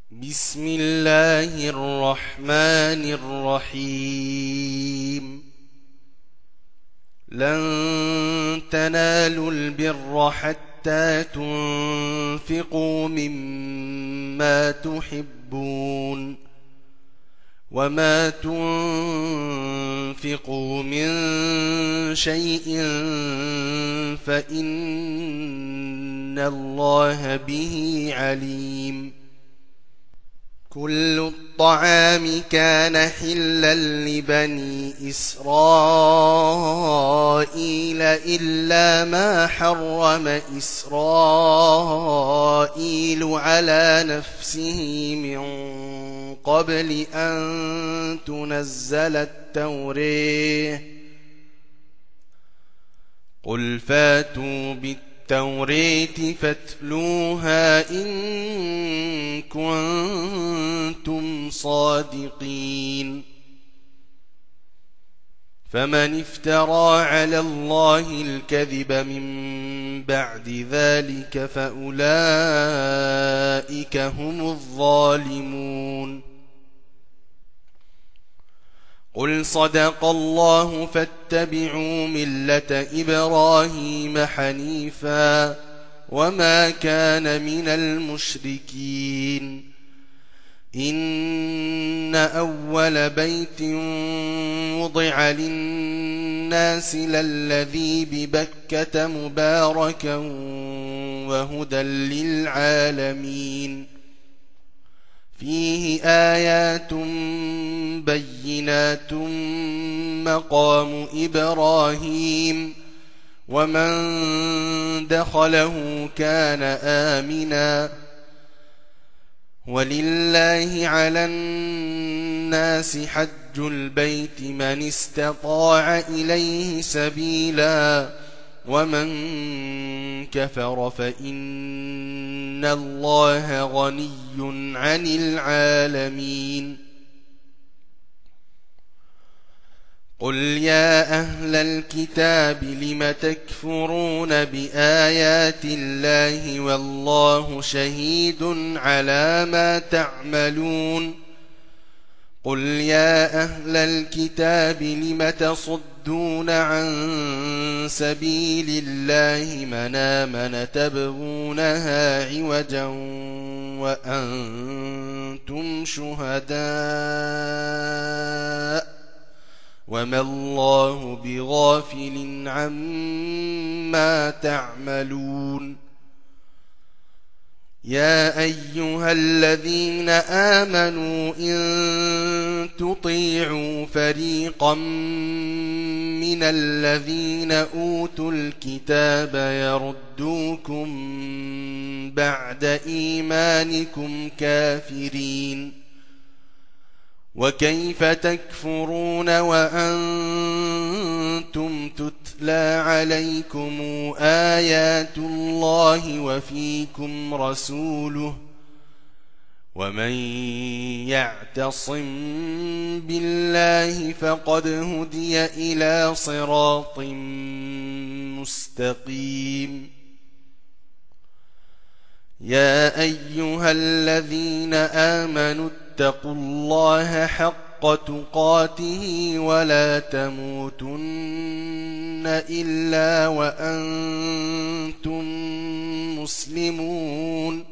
بسم الله الرحمن الرحيم. لن تنالوا البر حتى تنفقوا مما تحبون، وما تنفقوا من شيء فإن الله به عليم. كل الطعام كان حلا لبني إسرائيل إلا ما حرم إسرائيل على نفسه من قبل أن تنزل التوراة. قل فاتوا بالتوراة فاتلوها إن كنتم صادقين. فمن افترى على الله الكذب من بعد ذلك فأولئك هم الظالمون. قل صدق الله فاتبعوا ملة إبراهيم حنيفا وما كان من المشركين. إن أول بيت وضع للناس للذي ببكة مباركا وهدى للعالمين. فيه آيات بينات مقام إبراهيم ومن دخله كان آمنا. ولله على الناس حج البيت من استطاع إليه سبيلا ومن كفر فإن الله غني عن العالمين. قل يا أهل الكتاب لم تكفرون بآيات الله والله شهيد على ما تعملون. قل يا أهل الكتاب لم تصدون عن سبيل الله من آمن تبغونها عوجا وأنتم شهداء وما الله بغافل عما تعملون. يا أيها الذين آمنوا إن تطيعوا فريقا من الذين أوتوا الكتاب يردوكم بعد إيمانكم كافرين. وكيف تكفرون وأنتم تتلى عليكم آيات الله وفيكم رسوله ومن يعتصم بالله فقد هدي إلى صراط مستقيم. يا أيها الذين آمنوا اتقوا الله حق تقاته ولا تموتن إلا وأنتم مسلمون.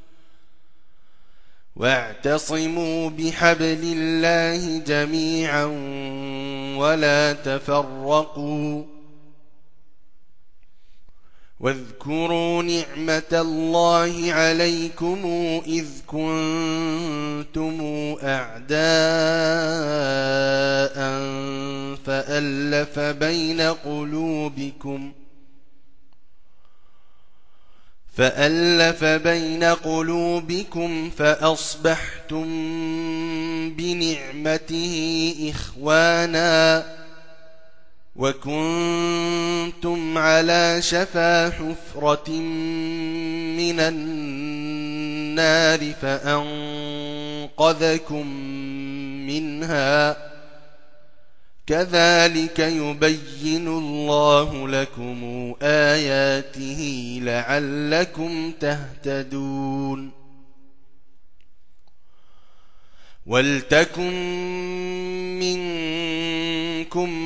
واعتصموا بحبل الله جميعا ولا تفرقوا. واذكروا نعمة الله عليكم إذ كنتم أعداء فألف بين قلوبكم فأصبحتم بنعمته إخوانا وكنتم على شفا حفرة من النار فأنقذكم منها. كذلك يبين الله لكم آياته لعلكم تهتدون. وَلْتَكُن مِّنكُمْ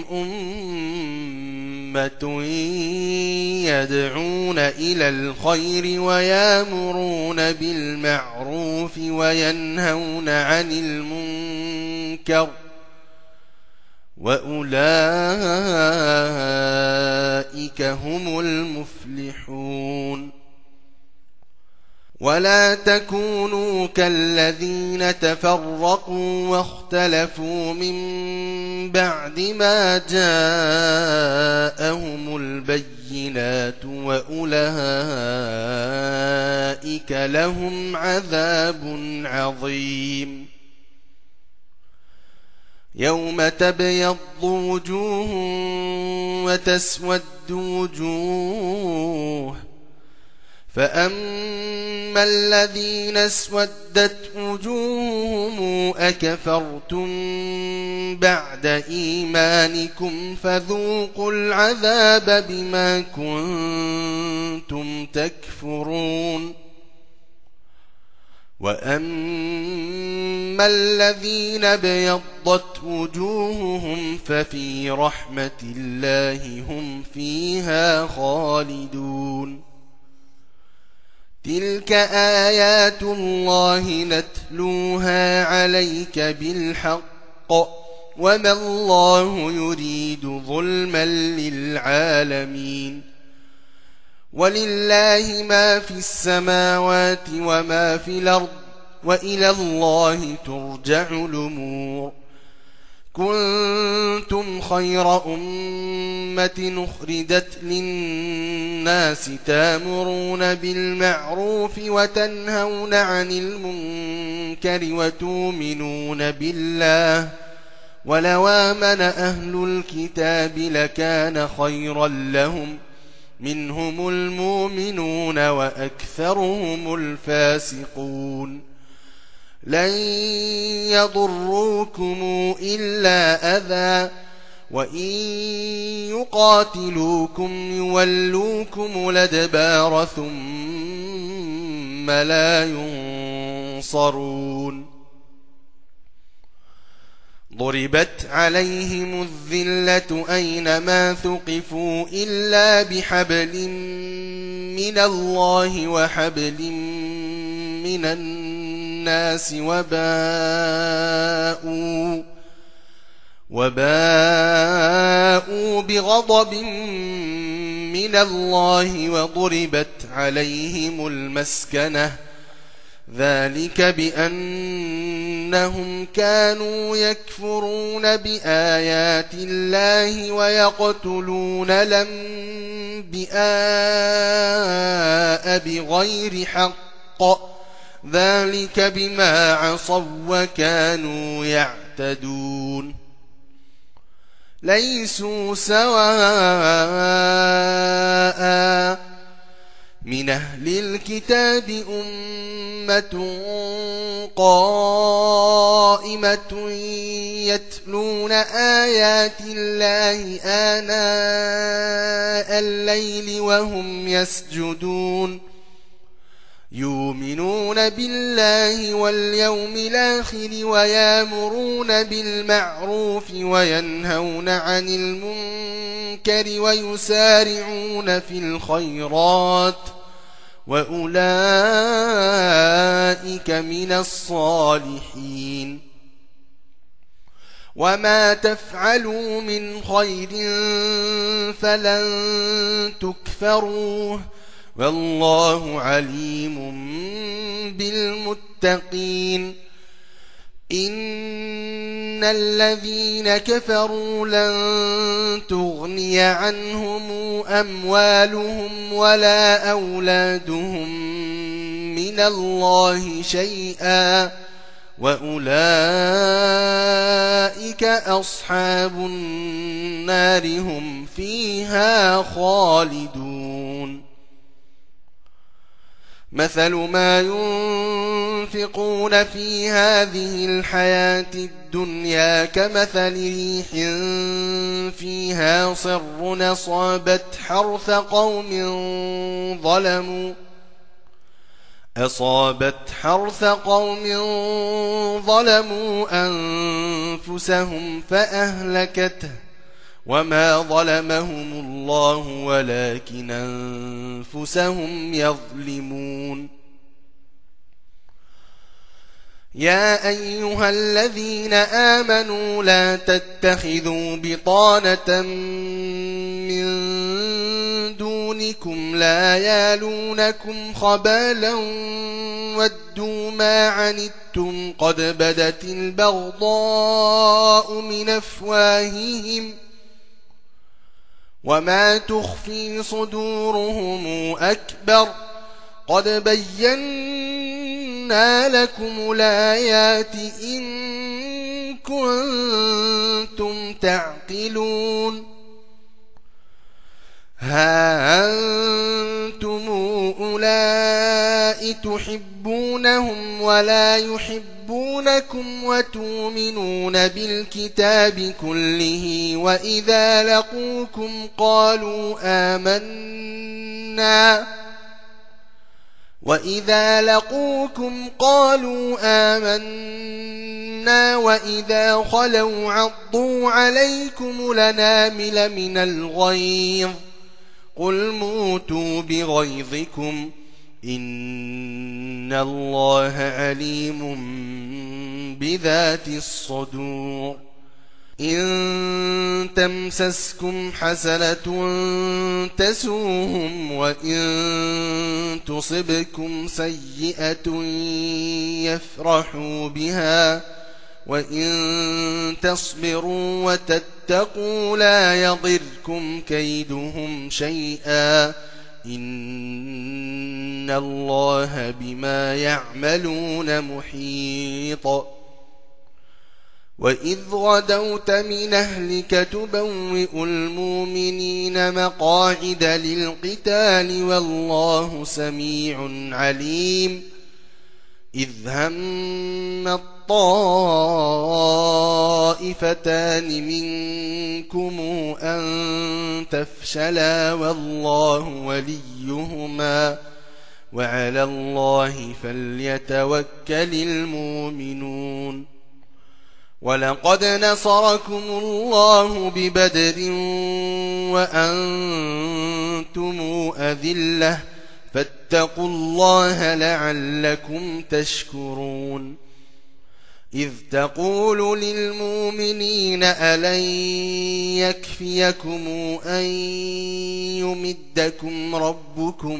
أُمَّةٌ يَدْعُونَ إِلَى الْخَيْرِ وَيَأْمُرُونَ بِالْمَعْرُوفِ وَيَنْهَوْنَ عَنِ الْمُنكَرِ وَأُولَئِكَ هُمُ الْمُفْلِحُونَ وَلَا تَكُونُوا كَالَّذِينَ تَفَرَّقُوا وَاخْتَلَفُوا مِن بَعْدِ مَا جَاءَهُمُ الْبَيِّنَاتُ وَأُولَئِكَ لَهُمْ عَذَابٌ عَظِيمٌ يَوْمَ تَبْيَضُّ وُجُوهٌ وَتَسْوَدُّ وُجُوهٌ فَأَمَّا الَّذِينَ اسْوَدَّتْ وُجُوهُهُمْ أَكَفَرْتُمْ بَعْدَ إِيمَانِكُمْ فَذُوقُوا الْعَذَابَ بِمَا كُنتُمْ تَكْفُرُونَ وَأَمَّا الَّذِينَ ابْيَضَّتْ وُجُوهُهُمْ فَفِي رَحْمَةِ اللَّهِ هُمْ فِيهَا خَالِدُونَ تِلْكَ آيَاتُ اللَّهِ نَتْلُوهَا عَلَيْكَ بِالْحَقِّ وَمَا اللَّهُ يُرِيدُ ظُلْمًا لِلْعَالَمِينَ وَلِلَّهِ مَا فِي السَّمَاوَاتِ وَمَا فِي الْأَرْضِ وَإِلَى اللَّهِ تُرْجَعُ الْأُمُورُ كُنتُمْ خَيْرَ أُمَّةٍ أُخْرِجَتْ لِلنَّاسِ تَأْمُرُونَ بِالْمَعْرُوفِ وَتَنْهَوْنَ عَنِ الْمُنكَرِ وَتُؤْمِنُونَ بِاللَّهِ وَلَوْ آمَنَ أَهْلُ الْكِتَابِ لَكَانَ خَيْرًا لَهُمْ مِنْهُمُ الْمُؤْمِنُونَ وَأَكْثَرُهُمُ الْفَاسِقُونَ لَن يَضُرُّوكُمْ إِلَّا أَذًى وَإِن يُقَاتِلُوكُمْ يُوَلُّوكُمُ الْأَدْبَارَ ثُمَّ لَا يُنصَرُونَ ضُرِبَتْ عَلَيْهِمُ الذِّلَّةُ أَيْنَمَا ثُقِفُوا إِلَّا بِحَبْلٍ مِّنَ اللَّهِ وَحَبْلٍ مِّنَ النَّاسِ وباءوا بغضب من الله وضربت عليهم المسكنة ذلك بأنهم كانوا يكفرون بآيات الله ويقتلون الأنبياء بغير حق ذلك بما عصوا وكانوا يعتدون ليسوا سواء من أهل الكتاب أمة قائمة يتلون آيات الله آناء الليل وهم يسجدون يؤمنون بالله واليوم الآخر ويأمرون بالمعروف وينهون عن المنكر ويسارعون في الخيرات وأولئك من الصالحين وما تفعلوا من خير فلن تكفروه والله عليم بالمتقين إن الذين كفروا لن تغني عنهم أموالهم ولا أولادهم من الله شيئا وأولئك أصحاب النار هم فيها خالدون مثل ما ينفقون في هذه الحياة الدنيا كمثل ريح فيها صر أصابت حرث قوم أصابت حرث قوم ظلموا أنفسهم فأهلكته وما ظلمهم الله ولكن أنفسهم يظلمون يا أيها الذين آمنوا لا تتخذوا بطانة من دونكم لا يالونكم خبالا ودوا ما عنتم قد بدت البغضاء من أفواههم وما تخفي صدورهم أكبر قد بينا لكم الآيات إن كنتم تعقلون ها أنتم أولئك تحبونهم ولا يحبونكم وتؤمنون بالكتاب كله وإذا لقوكم قالوا آمنا وإذا خلوا عضوا عليكم الأنامل من الغيظ قل موتوا بغيظكم إن الله عليم بذات الصدور إن تمسسكم حسنة تسوهم وإن تصبكم سيئة يفرحوا بها وإن تصبروا وتتقوا لا يضركم كيدهم شيئا إن الله بما يعملون محيط وإذ غدوت من أهلك تبوئ المؤمنين مقاعد للقتال والله سميع عليم إذ هم الطائفتان منكم أن تفشلا والله وليهما وعلى الله فليتوكل المؤمنون ولقد نصركم الله ببدر وأنتم أذلة فاتقوا الله لعلكم تشكرون إذ تقول للمؤمنين ألن يكفيكم أن يمدكم ربكم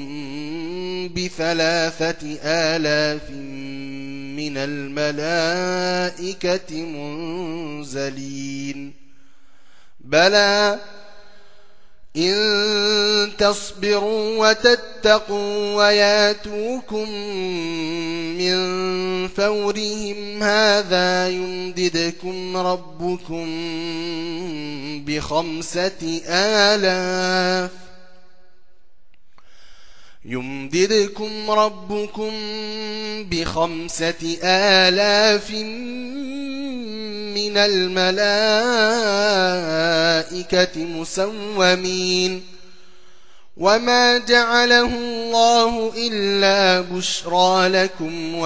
ب3,000 من الملائكة منزلين بلى إن تصبروا وتتقوا وياتوكم من فورهم هذا يمددكم ربكم ب5,000 من الملائكة مسومين وما جعله الله إلا بشرى لكم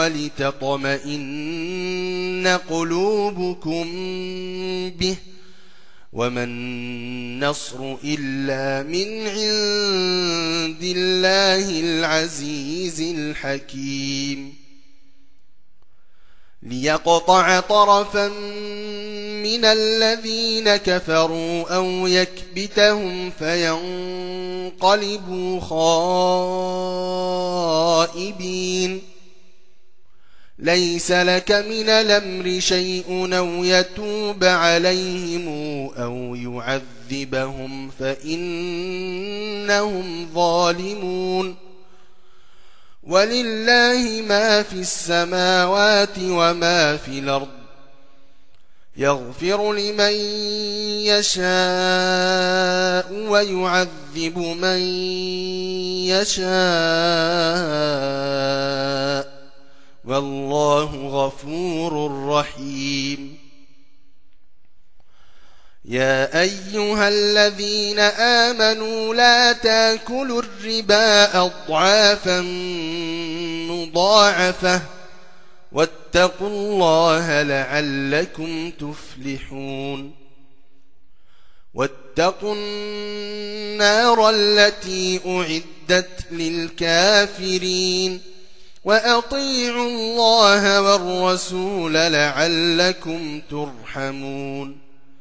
ولتطمئن قلوبكم به وما النصر إلا من عند الله العزيز الحكيم ليقطع طرفا من الذين كفروا أو يكبتهم فينقلبوا خائبين ليس لك من الأمر شيء أو يتوب عليهم أو يعذبهم فإنهم ظالمون ولله ما في السماوات وما في الأرض يغفر لمن يشاء ويعذب من يشاء والله غفور رحيم يا أيها الذين آمنوا لا تاكلوا الربا أضعافا مضاعفة واتقوا الله لعلكم تفلحون واتقوا النار التي أعدت للكافرين وأطيعوا الله والرسول لعلكم ترحمون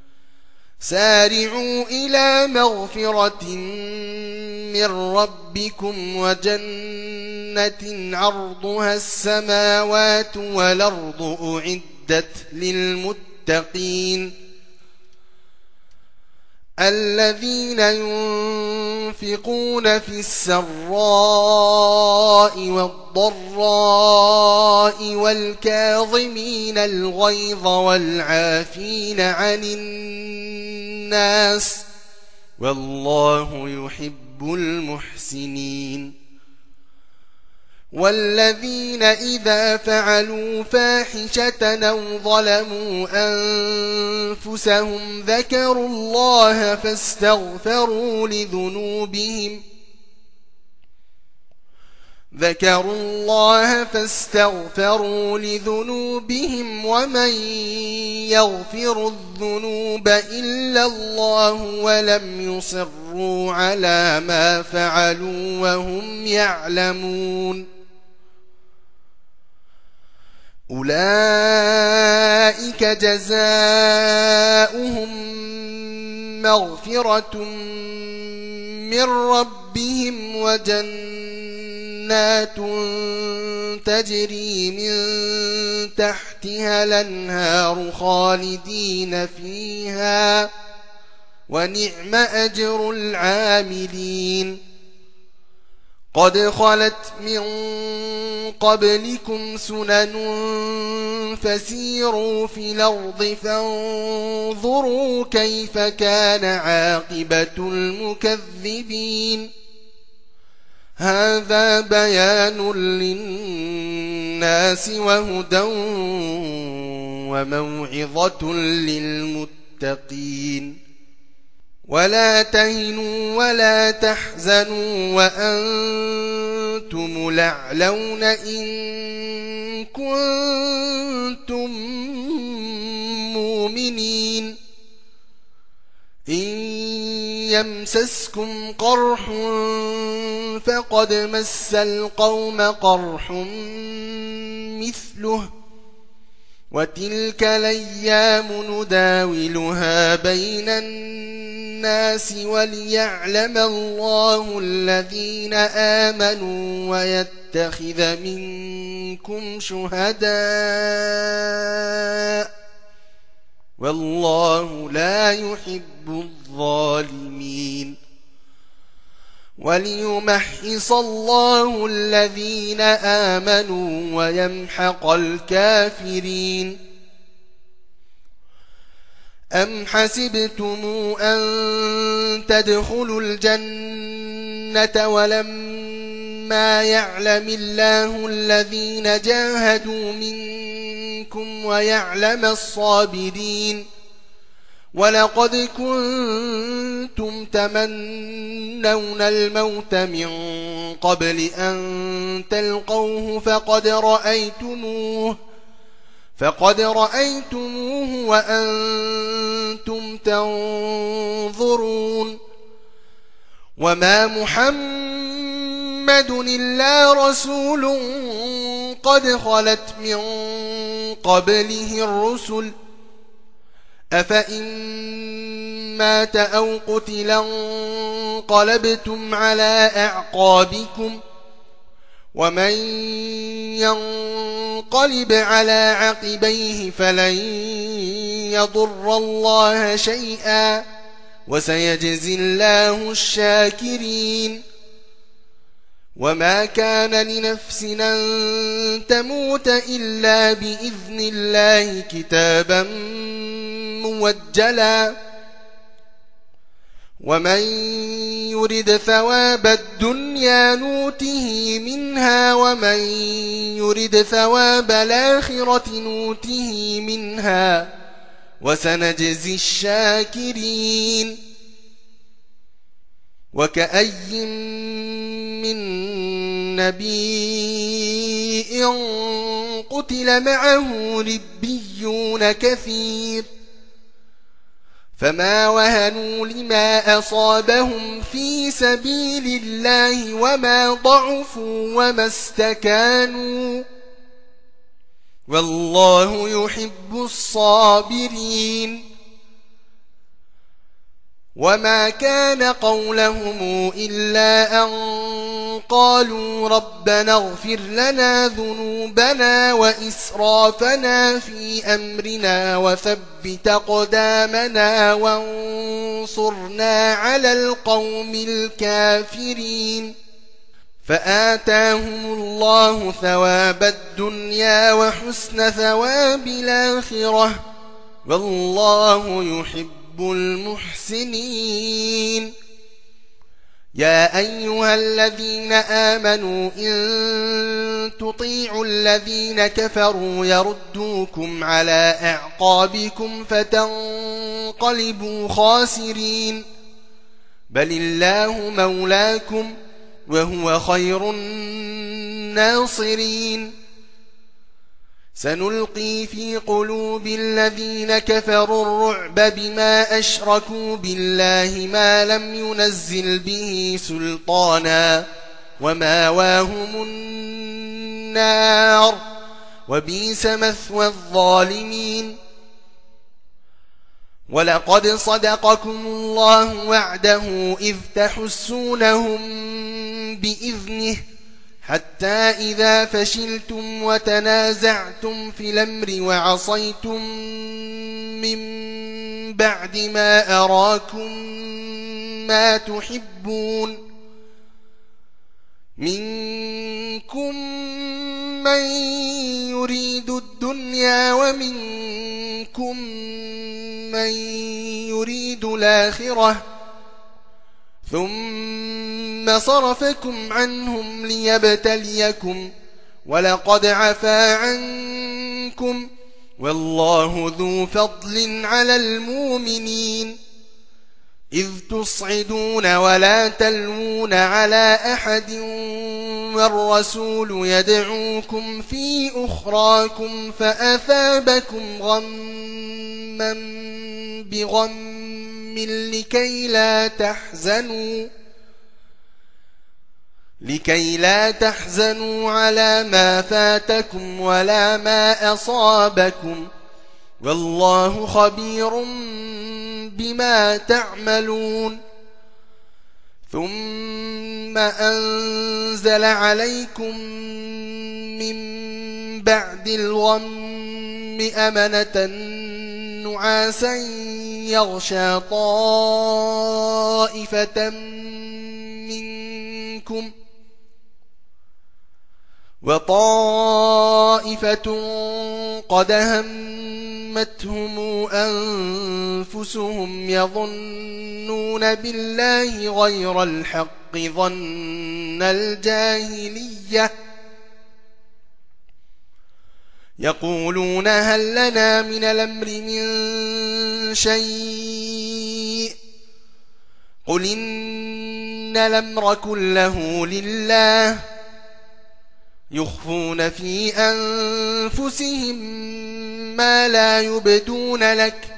سارعوا إلى مغفرة من ربكم وجنة عرضها السماوات والأرض أعدت للمتقين الذين ينفقون في السراء والضراء والكاظمين الغيظ والعافين عن الناس والله يحب المحسنين والذين إذا فعلوا فاحشة أو ظلموا أنفسهم ذكروا الله فاستغفروا لذنوبهم ومن يغفر الذنوب إلا الله ولم يصروا على ما فعلوا وهم يعلمون أولئك جزاؤهم مغفرة من ربهم وجنات تجري من تحتها الأنهار خالدين فيها ونعم أجر العاملين قد خلت من قبلكم سنن فسيروا في الأرض فانظروا كيف كان عاقبة المكذبين هذا بيان للناس وهدى وموعظة للمتقين ولا تهنوا ولا تحزنوا وأنتم الأعلون إن كنتم مؤمنين إن يمسسكم قرح فقد مس القوم قرح مثله وتلك الأيام نداولها بين الناس وليعلم الله الذين آمنوا ويتخذ منكم شهداء والله لا يحب الظالمين وليمحص الله الذين آمنوا ويمحق الكافرين أم حسبتم أن تدخلوا الجنة ولما يعلم الله الذين جاهدوا منكم ويعلم الصابرين ولقد كنتم تمنون الموت من قبل أن تلقوه فقد رأيتموه وأنتم تنظرون وما محمد إلا رسول قد خلت من قبله الرسل أفإن مات أو قتلا انقلبتم على أعقابكم ومن ينقلب على عقبيه فلن يضر الله شيئا وسيجزي الله الشاكرين وما كان لنفس أن تموت إلا بإذن الله كتابا موجلا ومن يرد ثواب الدنيا نوته منها ومن يرد ثواب الآخرة نوته منها وسنجزي الشاكرين وكأي من نبي قتل معه ربيون كثير فما وهنوا لما أصابهم في سبيل الله وما ضعفوا وما استكانوا والله يحب الصابرين وما كان قولهم إلا أن قالوا ربنا اغفر لنا ذنوبنا وإسرافنا في أمرنا وثبت أقدامنا وانصرنا على القوم الكافرين فآتاهم الله ثواب الدنيا وحسن ثواب الآخرة والله يحب المحسنين يا أيها الذين آمنوا إن تطيعوا الذين كفروا يردوكم على أعقابكم فتنقلبوا خاسرين بل الله مولاكم وهو خير الناصرين سنلقي في قلوب الذين كفروا الرعب بما أشركوا بالله ما لم ينزل به سلطانا وماواهم النار وبئس مثوى الظالمين ولقد صدقكم الله وعده إذ تحسونهم بإذنه حتى إذا فشلتم وتنازعتم في الأمر وعصيتم من بعد ما أراكم ما تحبون منكم من يريد الدنيا ومنكم من يريد الآخرة ثم صرفكم عنهم ليبتليكم ولقد عفا عنكم والله ذو فضل على المؤمنين إذ تصعدون ولا تلوون على أحد والرسول يدعوكم في أخراكم فأثابكم غما بغم لكي لا تحزنوا على ما فاتكم ولا ما أصابكم والله خبير بما تعملون ثم أنزل عليكم من بعد الغم أمنة نعاسا يغشى طائفة منكم وطائفة قد همتهم أنفسهم يظنون بالله غير الحق ظن الجاهلية يقولون هل لنا من الأمر من شيء قل إن الأمر كله لله يخفون في أنفسهم ما لا يبدون لك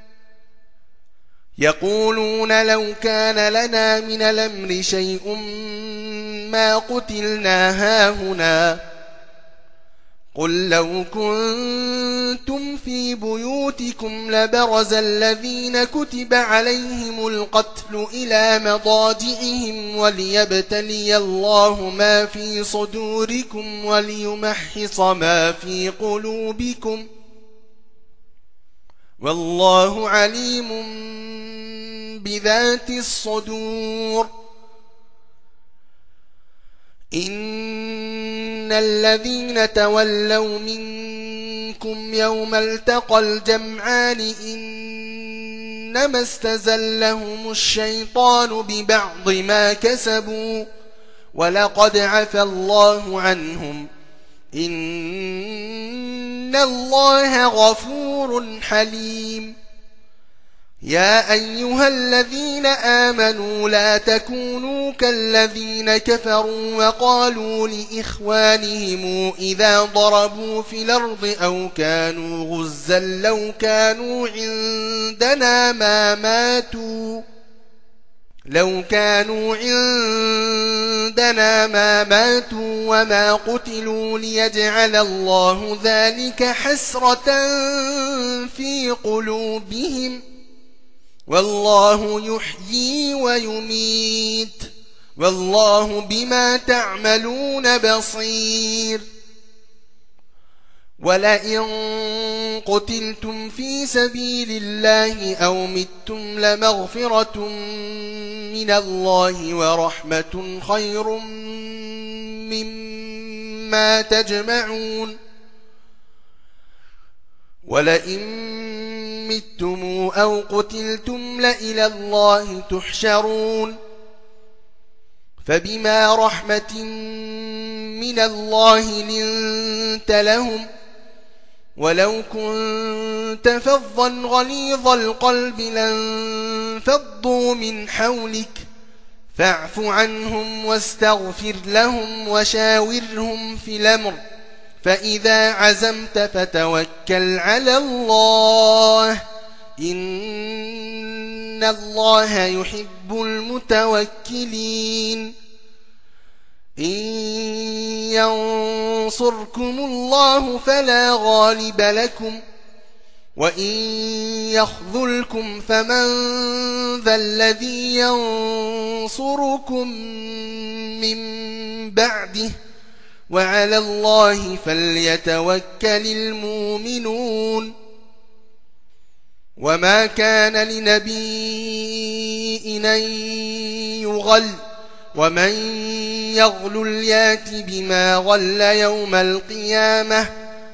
يقولون لو كان لنا من الأمر شيء ما قتلنا هاهنا قل لو كنتم في بيوتكم لبرز الذين كتب عليهم القتل إلى مضاجعهم وليبتلي الله ما في صدوركم وليمحص ما في قلوبكم والله عليم بذات الصدور إن الذين تولوا منكم يوم التقى الجمعان إنما استزلهم الشيطان ببعض ما كسبوا ولقد عفى الله عنهم إن الله غفور غفور حليم. يا أيها الذين آمنوا لا تكونوا كالذين كفروا وقالوا لإخوانهم إذا ضربوا في الأرض أو كانوا غزا لو كانوا عندنا ما ماتوا وما قتلوا ليجعل الله ذلك حسرة في قلوبهم والله يحيي ويميت والله بما تعملون بصير. ولئن قتلتم في سبيل الله أو متم لمغفرة من الله ورحمة خير مما تجمعون. ولئن متم أو قتلتم لإلى الله تحشرون. فبما رحمة من الله لنت لهم ولو كنت فظا غليظ القلب لانفضوا من حولك فاعف عنهم واستغفر لهم وشاورهم في الأمر فإذا عزمت فتوكل على الله إن الله يحب المتوكلين. إن ينصركم الله فلا غالب لكم وإن يخذلكم فمن ذا الذي ينصركم من بعده وعلى الله فليتوكل المؤمنون. وما كان لنبي أن يغل ومن يغل يات بما غل يوم القيامة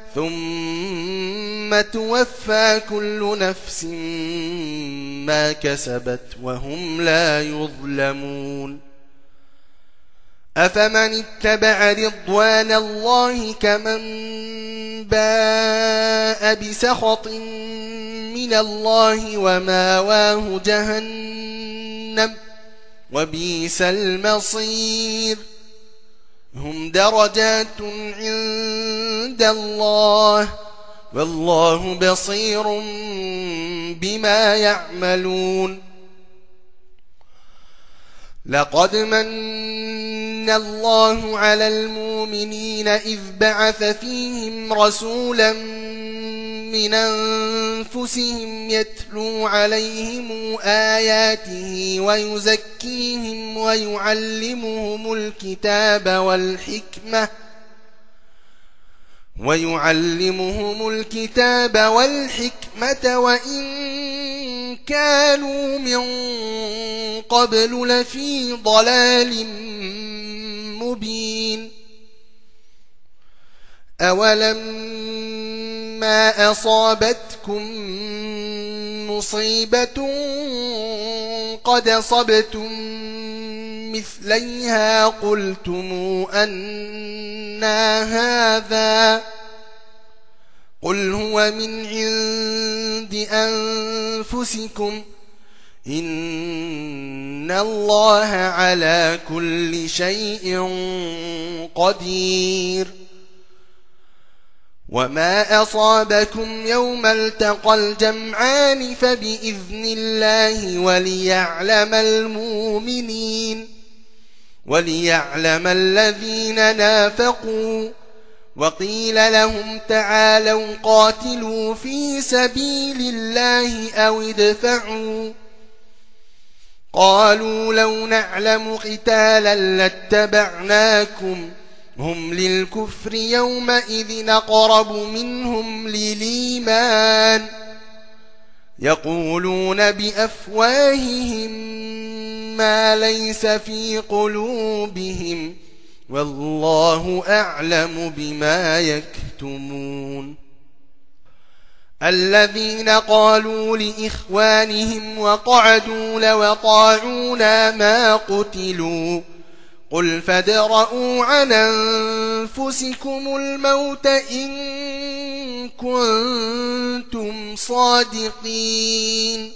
ثم توفى كل نفس ما كسبت وهم لا يظلمون. أفمن اتبع رضوان الله كمن باء بسخط من الله وماواه جهنم وبئس المصير. هم درجات عند الله والله بصير بما يعملون. لقد من الله على المؤمنين إذ بعث فيهم رسولا من أنفسهم يتلو عليهم آياته ويزكيهم ويعلمهم الكتاب والحكمة وإن كانوا من قبل لفي ضلال مبين. أولما أصابتكم مصيبة قد أصبتم مثليها قلتم أنى هذا قل هو من عند أنفسكم إن الله على كل شيء قدير. وما أصابكم يوم التقى الجمعان فبإذن الله وليعلم الذين نافقوا وقيل لهم تعالوا قاتلوا في سبيل الله أو ادفعوا قالوا لو نعلم قتالا لاتبعناكم هم للكفر يومئذ أقرب منهم للإيمان يقولون بأفواههم ما ليس في قلوبهم والله أعلم بما يكتمون. الذين قالوا لإخوانهم وقعدوا لو أطاعونا ما قتلوا قل فادرءوا عن أنفسكم الموت إن كنتم صادقين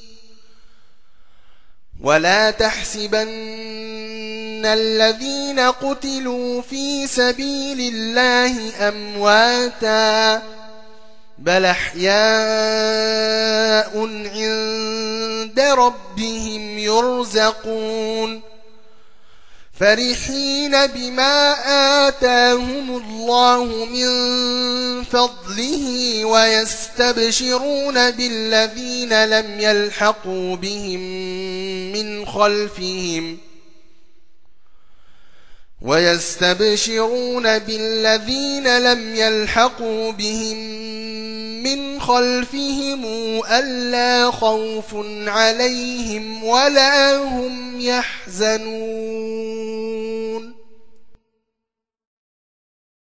ولا تحسبن الذين قتلوا في سبيل الله أمواتا بل أحياء عند ربهم يرزقون فرحين بما آتاهم الله من فضله ويستبشرون بالذين لم يلحقوا بهم من خلفهم ألا خوف عليهم ولا هم يحزنون